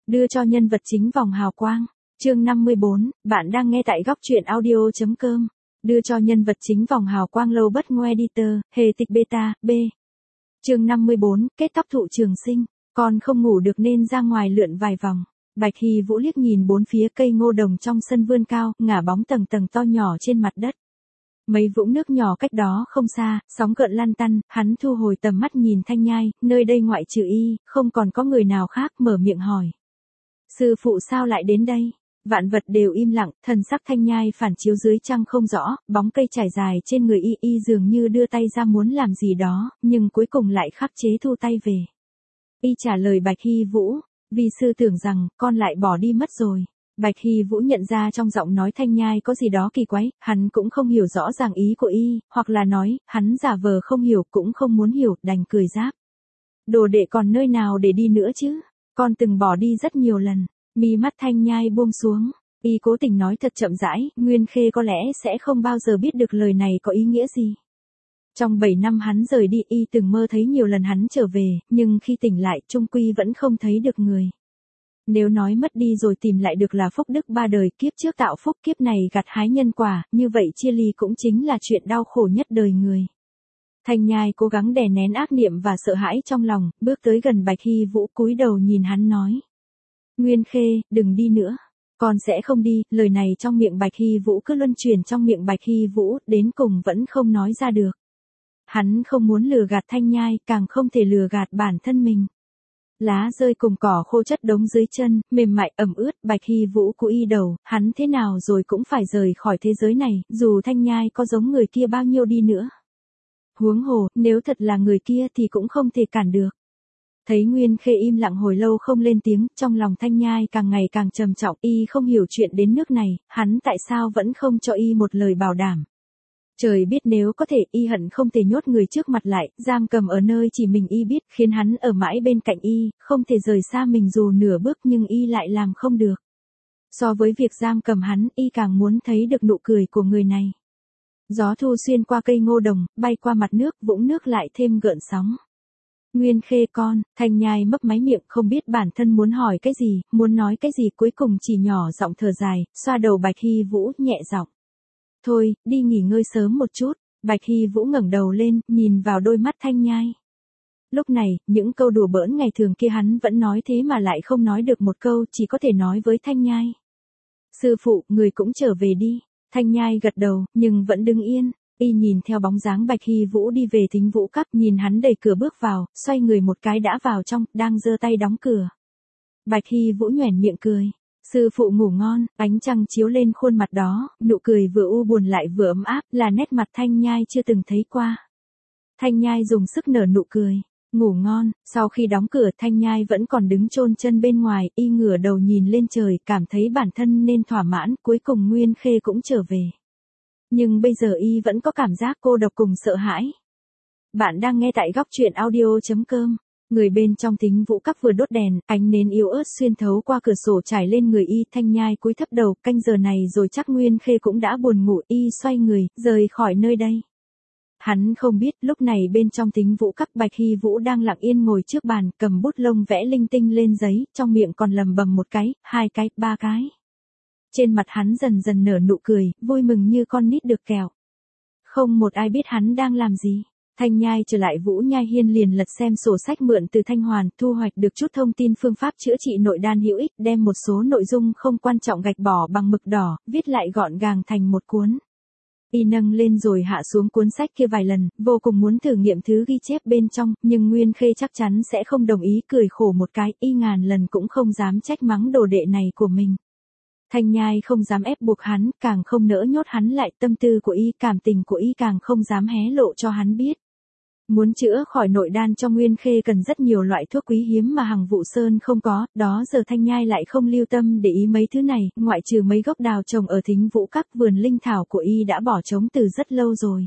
đưa cho nhân vật chính vòng hào quang. Chương 54, bạn đang nghe tại góc truyện audio.com. Đưa cho nhân vật chính vòng hào quang lâu bất ngoe editor, hề tịch beta, B. Chương 54, kết tóc thụ trường sinh, con không ngủ được nên ra ngoài lượn vài vòng. Bạch Hy Vũ liếc nhìn bốn phía cây ngô đồng trong sân vươn cao, ngả bóng tầng tầng to nhỏ trên mặt đất. Mấy vũng nước nhỏ cách đó không xa, sóng gợn lăn tăn, hắn thu hồi tầm mắt nhìn Thanh Nhai, nơi đây ngoại trừ y, không còn có người nào khác, mở miệng hỏi. Sư phụ sao lại đến đây? Vạn vật đều im lặng, thần sắc Thanh Nhai phản chiếu dưới trăng không rõ, bóng cây trải dài trên người y dường như đưa tay ra muốn làm gì đó, nhưng cuối cùng lại khắc chế thu tay về. Y trả lời Bạch Hy Vũ, vì sư tưởng rằng, con lại bỏ đi mất rồi. Bạch Hy Vũ nhận ra trong giọng nói Thanh Nhai có gì đó kỳ quái, hắn cũng không hiểu rõ ràng ý của y, hoặc là nói, hắn giả vờ không hiểu cũng không muốn hiểu, đành cười giáp. Đồ đệ còn nơi nào để đi nữa chứ? Con từng bỏ đi rất nhiều lần. Mi mắt Thanh Nhai buông xuống, y cố tình nói thật chậm rãi, Nguyên Khê có lẽ sẽ không bao giờ biết được lời này có ý nghĩa gì. Trong 7 năm hắn rời đi y từng mơ thấy nhiều lần hắn trở về, nhưng khi tỉnh lại chung quy vẫn không thấy được người. Nếu nói mất đi rồi tìm lại được là phúc đức ba đời, kiếp trước tạo phúc kiếp này gặt hái nhân quả, như vậy chia ly cũng chính là chuyện đau khổ nhất đời người. Thanh Nhai cố gắng đè nén ác niệm và sợ hãi trong lòng, bước tới gần Bạch Hy Vũ cúi đầu nhìn hắn nói. Nguyên Khê, đừng đi nữa. Con sẽ không đi, lời này trong miệng Bạch Hy Vũ cứ luân chuyển trong miệng Bạch Hy Vũ, đến cùng vẫn không nói ra được. Hắn không muốn lừa gạt Thanh Nhai, càng không thể lừa gạt bản thân mình. Lá rơi cùng cỏ khô chất đống dưới chân, mềm mại ẩm ướt, Bạch Hy Vũ cúi đầu, hắn thế nào rồi cũng phải rời khỏi thế giới này, dù Thanh Nhai có giống người kia bao nhiêu đi nữa. Huống hồ, nếu thật là người kia thì cũng không thể cản được. Thấy Nguyên Khê im lặng hồi lâu không lên tiếng, trong lòng Thanh Nhai càng ngày càng trầm trọng, y không hiểu chuyện đến nước này, hắn tại sao vẫn không cho y một lời bảo đảm. Trời biết nếu có thể y hận không thể nhốt người trước mặt lại, giam cầm ở nơi chỉ mình y biết, khiến hắn ở mãi bên cạnh y, không thể rời xa mình dù nửa bước nhưng y lại làm không được. So với việc giam cầm hắn, y càng muốn thấy được nụ cười của người này. Gió thu xuyên qua cây ngô đồng, bay qua mặt nước, vũng nước lại thêm gợn sóng. Nguyên Khê con, Thanh Nhai mấp máy miệng không biết bản thân muốn hỏi cái gì, muốn nói cái gì cuối cùng chỉ nhỏ giọng thở dài, xoa đầu Bạch Hy Vũ nhẹ giọng. Thôi, đi nghỉ ngơi sớm một chút, Bạch Hy Vũ ngẩng đầu lên, nhìn vào đôi mắt Thanh Nhai. Lúc này, những câu đùa bỡn ngày thường kia hắn vẫn nói thế mà lại không nói được một câu, chỉ có thể nói với Thanh Nhai. Sư phụ, người cũng trở về đi. Thanh Nhai gật đầu, nhưng vẫn đứng yên. Y nhìn theo bóng dáng Bạch Hy Vũ đi về Thính Vũ Các, nhìn hắn đẩy cửa bước vào, xoay người một cái đã vào trong, đang giơ tay đóng cửa. Bạch Hy Vũ nhoẻn miệng cười. Sư phụ ngủ ngon, ánh trăng chiếu lên khuôn mặt đó, nụ cười vừa u buồn lại vừa ấm áp, là nét mặt Thanh Nhai chưa từng thấy qua. Thanh Nhai dùng sức nở nụ cười. Ngủ ngon, sau khi đóng cửa Thanh Nhai vẫn còn đứng chôn chân bên ngoài, y ngửa đầu nhìn lên trời, cảm thấy bản thân nên thỏa mãn, cuối cùng Nguyên Khê cũng trở về. Nhưng bây giờ y vẫn có cảm giác cô độc cùng sợ hãi. Bạn đang nghe tại góc truyện audio.com. Người bên trong Thính Vũ Các vừa đốt đèn, ánh nến yếu ớt xuyên thấu qua cửa sổ trải lên người y. Thanh Nhai cúi thấp đầu, canh giờ này rồi chắc Nguyên Khê cũng đã buồn ngủ, y xoay người, rời khỏi nơi đây. Hắn không biết, lúc này bên trong Thính Vũ Các Bạch Hy Vũ đang lặng yên ngồi trước bàn, cầm bút lông vẽ linh tinh lên giấy, trong miệng còn lầm bầm một cái, hai cái, ba cái. Trên mặt hắn dần dần nở nụ cười, vui mừng như con nít được kẹo. Không một ai biết hắn đang làm gì. Thanh Nhai trở lại Vũ Nhai Hiên liền lật xem sổ sách mượn từ Thanh Hoàn, thu hoạch được chút thông tin phương pháp chữa trị nội đan hữu ích, đem một số nội dung không quan trọng gạch bỏ bằng mực đỏ, viết lại gọn gàng thành một cuốn. Y nâng lên rồi hạ xuống cuốn sách kia vài lần, vô cùng muốn thử nghiệm thứ ghi chép bên trong, nhưng Nguyên Khê chắc chắn sẽ không đồng ý, cười khổ một cái, y ngàn lần cũng không dám trách mắng đồ đệ này của mình. Thanh Nhai không dám ép buộc hắn, càng không nỡ nhốt hắn lại, tâm tư của y, cảm tình của y càng không dám hé lộ cho hắn biết. Muốn chữa khỏi nội đan cho Nguyên Khê cần rất nhiều loại thuốc quý hiếm mà Hằng Vụ Sơn không có, đó giờ Thanh Nhai lại không lưu tâm để ý mấy thứ này, ngoại trừ mấy gốc đào trồng ở Thính Vũ Các, vườn linh thảo của y đã bỏ trống từ rất lâu rồi.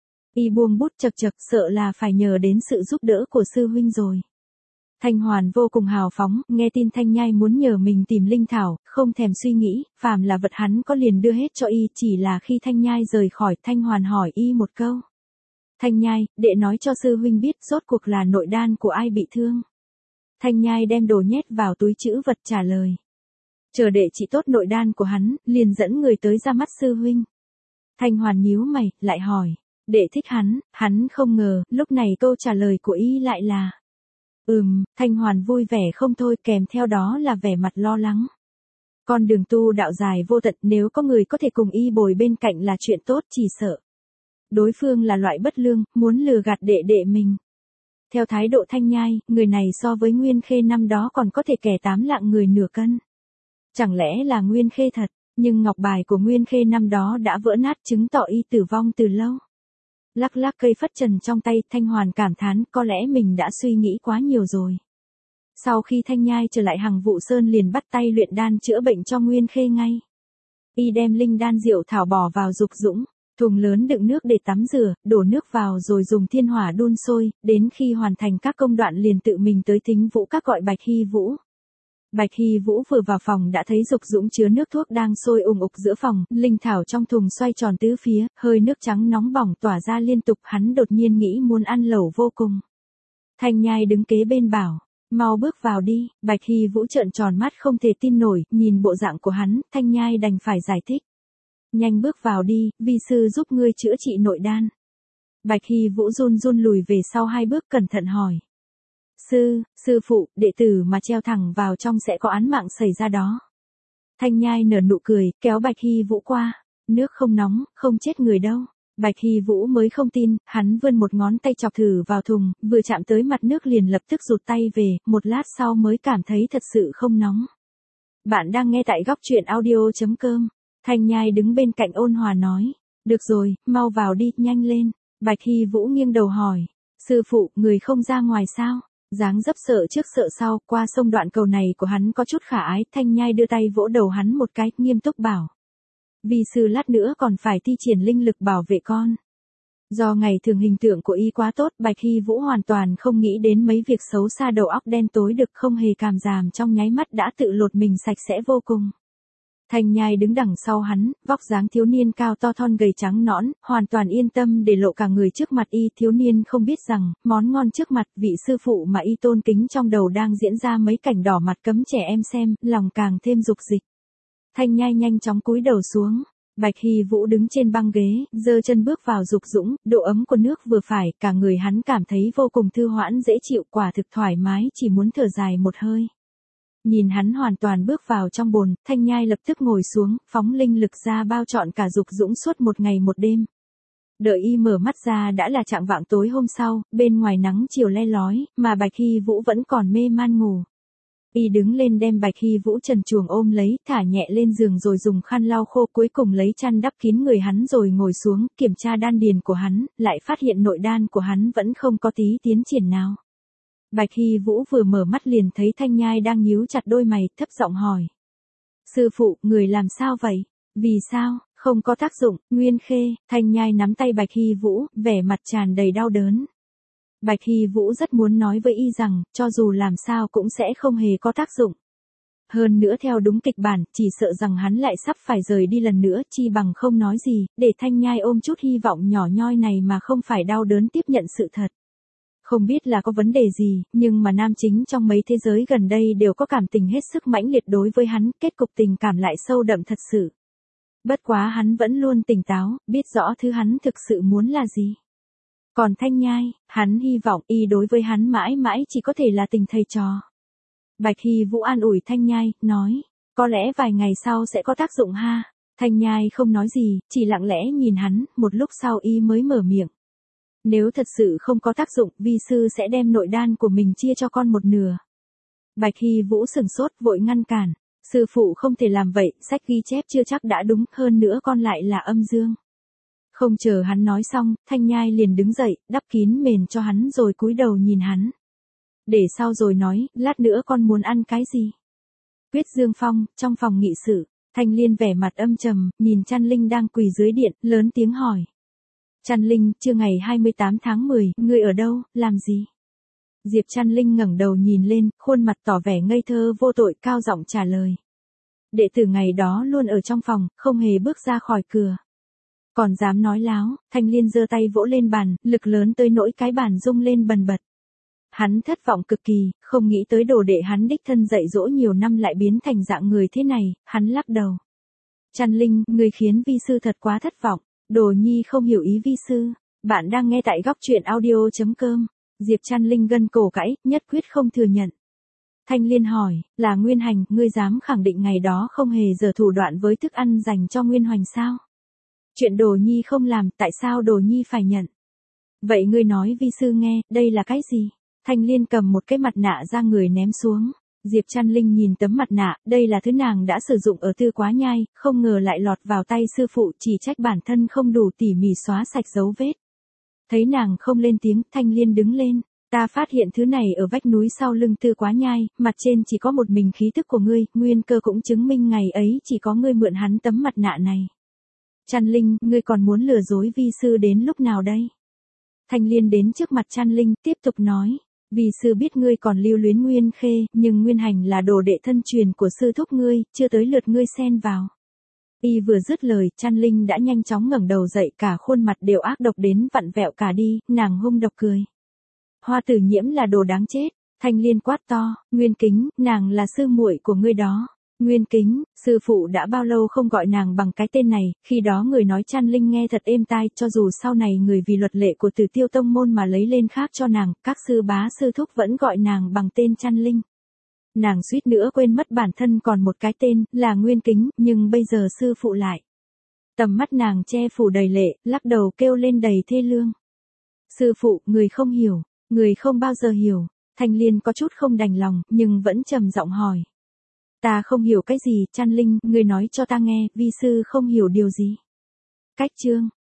Y buông bút chật chật, sợ là phải nhờ đến sự giúp đỡ của sư huynh rồi. Thanh Hoàn vô cùng hào phóng, nghe tin Thanh Nhai muốn nhờ mình tìm linh thảo, không thèm suy nghĩ, phàm là vật hắn có liền đưa hết cho y, chỉ là khi Thanh Nhai rời khỏi, Thanh Hoàn hỏi y một câu. Thanh Nhai, đệ nói cho sư huynh biết rốt cuộc là nội đan của ai bị thương. Thanh Nhai đem đồ nhét vào túi trữ vật trả lời. Chờ đệ trị tốt nội đan của hắn, liền dẫn người tới ra mắt sư huynh. Thanh Hoàn nhíu mày, lại hỏi. Đệ thích hắn không ngờ, lúc này câu trả lời của y lại là. Thanh Hoàn vui vẻ không thôi, kèm theo đó là vẻ mặt lo lắng. Con đường tu đạo dài vô tận, nếu có người có thể cùng y bồi bên cạnh là chuyện tốt, chỉ sợ đối phương là loại bất lương, muốn lừa gạt đệ đệ mình. Theo thái độ Thanh Nhai, người này so với Nguyên Khê năm đó còn có thể kẻ 8 lạng người nửa cân. Chẳng lẽ là Nguyên Khê thật, nhưng ngọc bài của Nguyên Khê năm đó đã vỡ nát, chứng tỏ y tử vong từ lâu. Lắc lắc cây phất trần trong tay, Thanh Hoàn cảm thán có lẽ mình đã suy nghĩ quá nhiều rồi. Sau khi Thanh Nhai trở lại Hằng Vụ Sơn liền bắt tay luyện đan chữa bệnh cho Nguyên Khê ngay. Y đem linh đan diệu thảo bỏ vào dục dũng, thùng lớn đựng nước để tắm rửa, đổ nước vào rồi dùng thiên hỏa đun sôi, đến khi hoàn thành các công đoạn liền tự mình tới Thính Vũ Các gọi Bạch Hy Vũ. Bạch Hy Vũ vừa vào phòng đã thấy dục dũng chứa nước thuốc đang sôi ùng ục giữa phòng, linh thảo trong thùng xoay tròn tứ phía, hơi nước trắng nóng bỏng tỏa ra liên tục, hắn đột nhiên nghĩ muốn ăn lẩu vô cùng. Thanh Nhai đứng kế bên bảo, mau bước vào đi. Bạch Hy Vũ trợn tròn mắt không thể tin nổi, nhìn bộ dạng của hắn, Thanh Nhai đành phải giải thích. Nhanh bước vào đi, vi sư giúp ngươi chữa trị nội đan. Bạch Hy Vũ run run lùi về sau 2 bước cẩn thận hỏi. Sư phụ, đệ tử mà treo thẳng vào trong sẽ có án mạng xảy ra đó. Thanh Nhai nở nụ cười, kéo Bạch Hy Vũ qua. Nước không nóng, không chết người đâu. Bạch Hy Vũ mới không tin, hắn vươn một ngón tay chọc thử vào thùng, vừa chạm tới mặt nước liền lập tức rụt tay về, một lát sau mới cảm thấy thật sự không nóng. Bạn đang nghe tại góc truyện audio.com. Thanh Nhai đứng bên cạnh ôn hòa nói. Được rồi, mau vào đi, nhanh lên. Bạch Hy Vũ nghiêng đầu hỏi. Sư phụ, người không ra ngoài sao? Dáng dấp sợ trước sợ sau, qua sông đoạn cầu này của hắn có chút khả ái, Thanh Nhai đưa tay vỗ đầu hắn một cái, nghiêm túc bảo. Vi sư lát nữa còn phải thi triển linh lực bảo vệ con. Do ngày thường hình tượng của y quá tốt, Bạch Hy Vũ hoàn toàn không nghĩ đến mấy việc xấu xa, đầu óc đen tối được không hề cảm giảm trong nháy mắt đã tự lột mình sạch sẽ vô cùng. Thanh Nhai đứng đằng sau hắn, vóc dáng thiếu niên cao to thon gầy trắng nõn, hoàn toàn yên tâm để lộ cả người trước mặt y. Thiếu niên không biết rằng, món ngon trước mặt vị sư phụ mà y tôn kính trong đầu đang diễn ra mấy cảnh đỏ mặt cấm trẻ em xem, lòng càng thêm dục dịch. Thanh Nhai nhanh chóng cúi đầu xuống. Bạch Hy Vũ đứng trên băng ghế, giơ chân bước vào dục dũng, độ ấm của nước vừa phải, cả người hắn cảm thấy vô cùng thư hoãn dễ chịu, quả thực thoải mái, chỉ muốn thở dài một hơi. Nhìn hắn hoàn toàn bước vào trong bồn, Thanh Nhai lập tức ngồi xuống, phóng linh lực ra bao trọn cả dục dũng suốt một ngày một đêm. Đợi y mở mắt ra đã là chạng vạng tối hôm sau, bên ngoài nắng chiều le lói, mà Bạch Hy Vũ vẫn còn mê man ngủ. Y đứng lên đem Bạch Hy Vũ trần truồng ôm lấy, thả nhẹ lên giường rồi dùng khăn lau khô, cuối cùng lấy chăn đắp kín người hắn rồi ngồi xuống, kiểm tra đan điền của hắn, lại phát hiện nội đan của hắn vẫn không có tí tiến triển nào. Bạch Hy Vũ vừa mở mắt liền thấy Thanh Nhai đang nhíu chặt đôi mày, thấp giọng hỏi. Sư phụ, người làm sao vậy? Vì sao? Không có tác dụng. Nguyên Khê. Thanh Nhai nắm tay Bạch Hy Vũ, vẻ mặt tràn đầy đau đớn. Bạch Hy Vũ rất muốn nói với y rằng, cho dù làm sao cũng sẽ không hề có tác dụng. Hơn nữa theo đúng kịch bản, chỉ sợ rằng hắn lại sắp phải rời đi lần nữa, chi bằng không nói gì, để Thanh Nhai ôm chút hy vọng nhỏ nhoi này mà không phải đau đớn tiếp nhận sự thật. Không biết là có vấn đề gì, nhưng mà nam chính trong mấy thế giới gần đây đều có cảm tình hết sức mãnh liệt đối với hắn, kết cục tình cảm lại sâu đậm thật sự. Bất quá hắn vẫn luôn tỉnh táo, biết rõ thứ hắn thực sự muốn là gì. Còn Thanh Nhai, hắn hy vọng y đối với hắn mãi mãi chỉ có thể là tình thầy trò. Bạch Hy Vũ an ủi Thanh Nhai, nói, có lẽ vài ngày sau sẽ có tác dụng ha. Thanh Nhai không nói gì, chỉ lặng lẽ nhìn hắn, một lúc sau y mới mở miệng. Nếu thật sự không có tác dụng, vi sư sẽ đem nội đan của mình chia cho con một nửa. Bạch Hy Vũ sừng sốt vội ngăn cản. Sư phụ không thể làm vậy, sách ghi chép chưa chắc đã đúng, hơn nữa con lại là âm dương. Không chờ hắn nói xong, Thanh Nhai liền đứng dậy, đắp kín mền cho hắn rồi cúi đầu nhìn hắn. Để sau rồi nói, lát nữa con muốn ăn cái gì? Quyết Dương Phong, trong phòng nghị sự, Thanh Liên vẻ mặt âm trầm, nhìn Trăn Linh đang quỳ dưới điện, lớn tiếng hỏi. Trăn Linh, trưa ngày 28 tháng 10, ngươi ở đâu, làm gì? Diệp Trăn Linh ngẩng đầu nhìn lên, khuôn mặt tỏ vẻ ngây thơ vô tội, cao giọng trả lời. Đệ tử ngày đó luôn ở trong phòng, không hề bước ra khỏi cửa. Còn dám nói láo, Thanh Liên giơ tay vỗ lên bàn, lực lớn tới nỗi cái bàn rung lên bần bật. Hắn thất vọng cực kỳ, không nghĩ tới đồ đệ hắn đích thân dạy dỗ nhiều năm lại biến thành dạng người thế này, hắn lắc đầu. Trăn Linh, ngươi khiến vi sư thật quá thất vọng, Đồ Nhi không hiểu ý vi sư. Bạn đang nghe tại góc truyện audio.com. Diệp Trăn Linh gân cổ cãi, nhất quyết không thừa nhận. Thanh Liên hỏi, là Nguyên Hành, ngươi dám khẳng định ngày đó không hề giở thủ đoạn với thức ăn dành cho Nguyên Hoành sao? Chuyện Đồ Nhi không làm, tại sao Đồ Nhi phải nhận? Vậy ngươi nói vi sư nghe, đây là cái gì? Thanh Liên cầm một cái mặt nạ ra người ném xuống. Diệp Trăn Linh nhìn tấm mặt nạ, đây là thứ nàng đã sử dụng ở Tư Quá Nhai, không ngờ lại lọt vào tay sư phụ, chỉ trách bản thân không đủ tỉ mỉ xóa sạch dấu vết. Thấy nàng không lên tiếng, Thanh Liên đứng lên. Ta phát hiện thứ này ở vách núi sau lưng Tư Quá Nhai, mặt trên chỉ có một mình khí tức của ngươi, nguyên cơ cũng chứng minh ngày ấy chỉ có ngươi mượn hắn tấm mặt nạ này. Trăn Linh, ngươi còn muốn lừa dối vi sư đến lúc nào đây? Thanh Liên đến trước mặt Trăn Linh, tiếp tục nói. Vi sư biết ngươi còn lưu luyến Nguyên Khê, nhưng Nguyên Hành là đồ đệ thân truyền của sư thúc ngươi, chưa tới lượt ngươi xen vào. Y vừa dứt lời, Trăn Linh đã nhanh chóng ngẩng đầu dậy, cả khuôn mặt đều ác độc đến vặn vẹo cả đi, nàng hung độc cười. Hoa Tử Nhiễm là đồ đáng chết. Thanh Liên quát to, Nguyên Kính, nàng là sư muội của ngươi đó. Nguyên Kính, sư phụ đã bao lâu không gọi nàng bằng cái tên này, khi đó người nói Trăn Linh nghe thật êm tai, cho dù sau này người vì luật lệ của Tử Tiêu Tông môn mà lấy lên khác cho nàng, các sư bá sư thúc vẫn gọi nàng bằng tên Trăn Linh. Nàng suýt nữa quên mất bản thân còn một cái tên, là Nguyên Kính, nhưng bây giờ sư phụ lại. Tầm mắt nàng che phủ đầy lệ, lắc đầu kêu lên đầy thê lương. Sư phụ, người không hiểu, người không bao giờ hiểu. Thanh Liên có chút không đành lòng, nhưng vẫn trầm giọng hỏi. Ta không hiểu cái gì, Trăn Linh, ngươi nói cho ta nghe, vi sư không hiểu điều gì. Cách chương.